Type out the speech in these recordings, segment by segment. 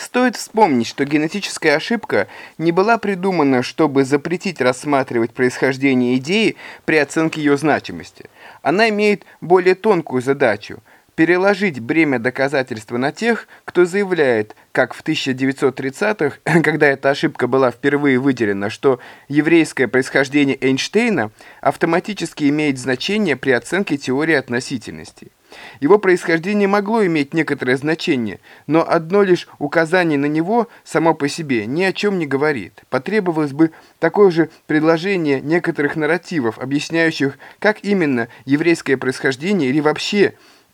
Стоит вспомнить, что генетическая ошибка не была придумана, чтобы запретить рассматривать происхождение идеи при оценке ее значимости. Она имеет более тонкую задачу – переложить бремя доказательства на тех, кто заявляет, как в 1930-х, когда эта ошибка была впервые выделена, что еврейское происхождение Эйнштейна автоматически имеет значение при оценке теории относительности. Его происхождение могло иметь некоторое значение, но одно лишь указание на него само по себе ни о чем не говорит. Потребовалось бы такое же предложение некоторых нарративов, объясняющих, как именно еврейское происхождение или вообще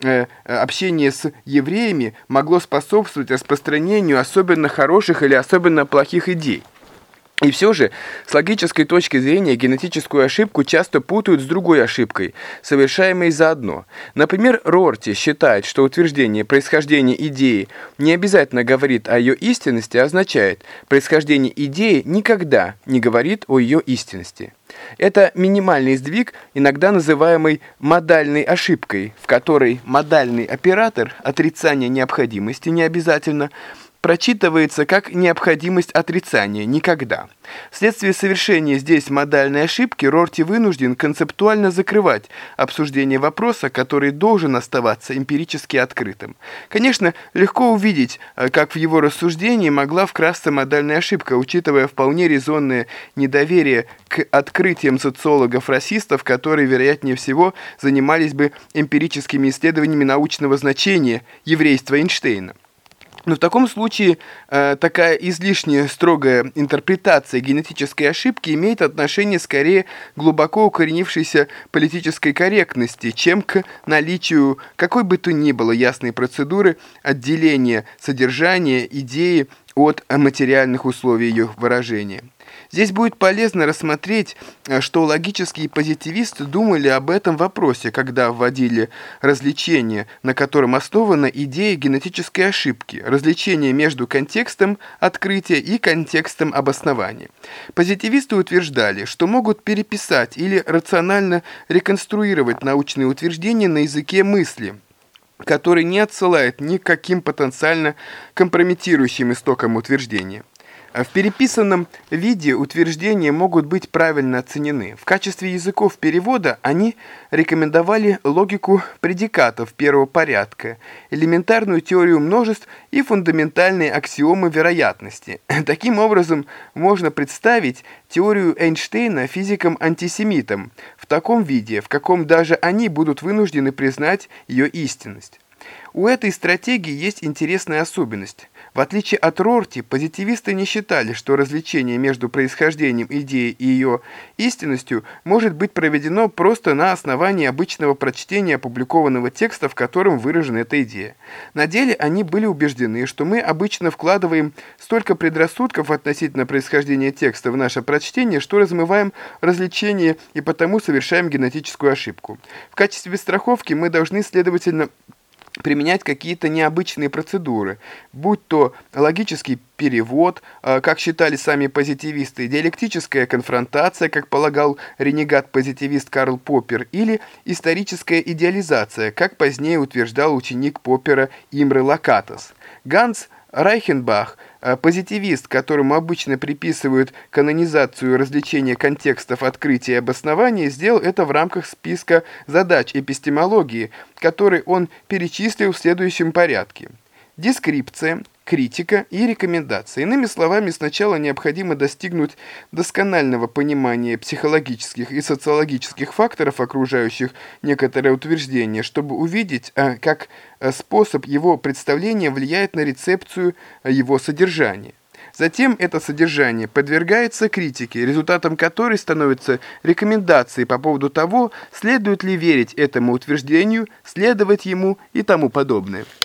общение с евреями могло способствовать распространению особенно хороших или особенно плохих идей. И все же, с логической точки зрения, генетическую ошибку часто путают с другой ошибкой, совершаемой заодно. Например, Рорти считает, что утверждение происхождения идеи не обязательно говорит о ее истинности, а означает, происхождение идеи никогда не говорит о ее истинности. Это минимальный сдвиг, иногда называемый модальной ошибкой, в которой модальный оператор отрицания необходимости не обязательно прочитывается как необходимость отрицания никогда. Вследствие совершения здесь модальной ошибки Рорти вынужден концептуально закрывать обсуждение вопроса, который должен оставаться эмпирически открытым. Конечно, легко увидеть, как в его рассуждении могла вкрасться модальная ошибка, учитывая вполне резонное недоверие к открытиям социологов-расистов, которые, вероятнее всего, занимались бы эмпирическими исследованиями научного значения еврейства Эйнштейна. Но в таком случае такая излишне строгая интерпретация генетической ошибки имеет отношение скорее к глубоко укоренившейся политической корректности, чем к наличию какой бы то ни было ясной процедуры отделения содержания идеи от материальных условий ее выражения. Здесь будет полезно рассмотреть, что логические позитивисты думали об этом вопросе, когда вводили различение, на котором основана идея генетической ошибки, различение между контекстом открытия и контекстом обоснования. Позитивисты утверждали, что могут переписать или рационально реконструировать научные утверждения на языке мысли, который не отсылает ни к каким потенциально компрометирующим истокам утверждения. В переписанном виде утверждения могут быть правильно оценены. В качестве языков перевода они рекомендовали логику предикатов первого порядка, элементарную теорию множеств и фундаментальные аксиомы вероятности. Таким образом, можно представить теорию Эйнштейна физикам-антисемитам в таком виде, в каком даже они будут вынуждены признать ее истинность. У этой стратегии есть интересная особенность. В отличие от Рорти, позитивисты не считали, что различение между происхождением идеи и ее истинностью может быть проведено просто на основании обычного прочтения опубликованного текста, в котором выражена эта идея. На деле они были убеждены, что мы обычно вкладываем столько предрассудков относительно происхождения текста в наше прочтение, что размываем различение и потому совершаем генетическую ошибку. В качестве страховки мы должны, следовательно, применять какие-то необычные процедуры, будь то логический перевод, как считали сами позитивисты, диалектическая конфронтация, как полагал ренегат-позитивист Карл Поппер, или историческая идеализация, как позднее утверждал ученик Поппера Имре Лакатос. Ганс Райхенбах, позитивист, которому обычно приписывают канонизацию различения контекстов открытия и обоснования, сделал это в рамках списка задач эпистемологии, который он перечислил в следующем порядке. Дескрипция, критика и рекомендация. Иными словами, сначала необходимо достигнуть досконального понимания психологических и социологических факторов, окружающих некоторое утверждение, чтобы увидеть, как способ его представления влияет на рецепцию его содержания. Затем это содержание подвергается критике, результатом которой становятся рекомендации по поводу того, следует ли верить этому утверждению, следовать ему и тому подобное.